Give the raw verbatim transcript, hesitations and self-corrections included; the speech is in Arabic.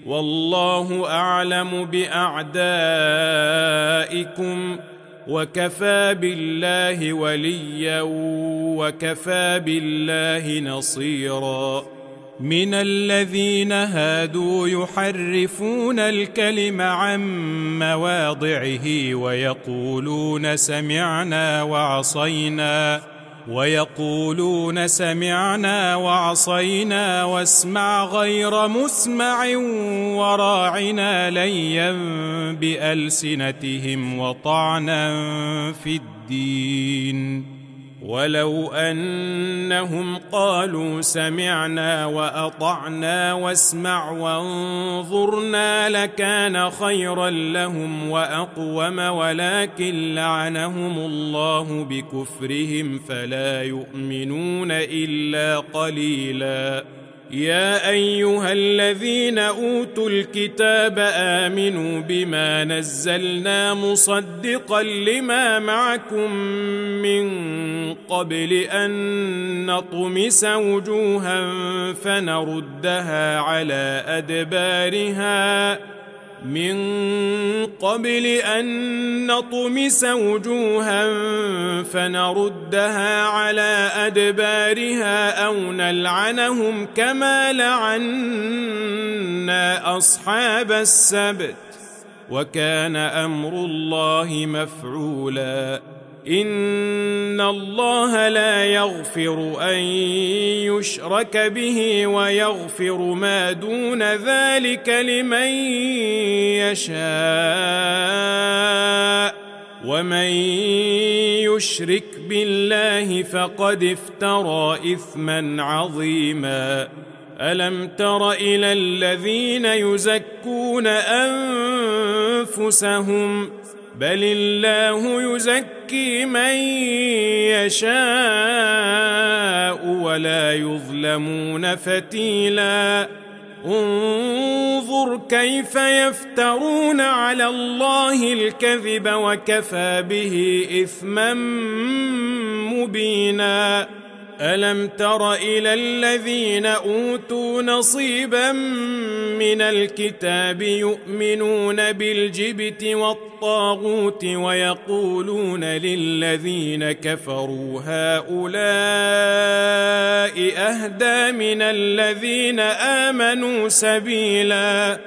والله أعلم بأعدائكم وكفى بالله وليا وكفى بالله نصيرا. من الذين هادوا يحرفون الكلم عن مواضعه ويقولون سمعنا وعصينا ويقولون سمعنا وعصينا واسمع غير مسمع وراعنا ليا بألسنتهم وطعنا في الدين. ولو أنهم قالوا سمعنا وأطعنا واسمع وانظرنا لكان خيرا لهم وأقوم، ولكن لعنهم الله بكفرهم فلا يؤمنون إلا قليلا. يا أيها الذين أوتوا الكتاب آمنوا بما نزلنا مصدقا لما معكم من قبل أن نطمس وجوها فنردها على أدبارها من قبل أن نطمس وجوها فنردها على أدبارها أو نلعنهم كما لعنا أصحاب السبت وكان أمر الله مفعولا. إن الله لا يغفر أن يشرك به ويغفر ما دون ذلك لمن يشاء، ومن يشرك بالله فقد افترى إثما عظيما. ألم تر إلى الذين يزكون أنفسهم بل الله يزكي من يشاء ولا يظلمون فتيلا. انظر كيف يفترون على الله الكذب وكفى به إثما مبينا. ألم تر إلى الذين أوتوا نصيبا من الكتاب يؤمنون بالجبت والطاغوت ويقولون للذين كفروا هؤلاء أهدى من الذين آمنوا سبيلا.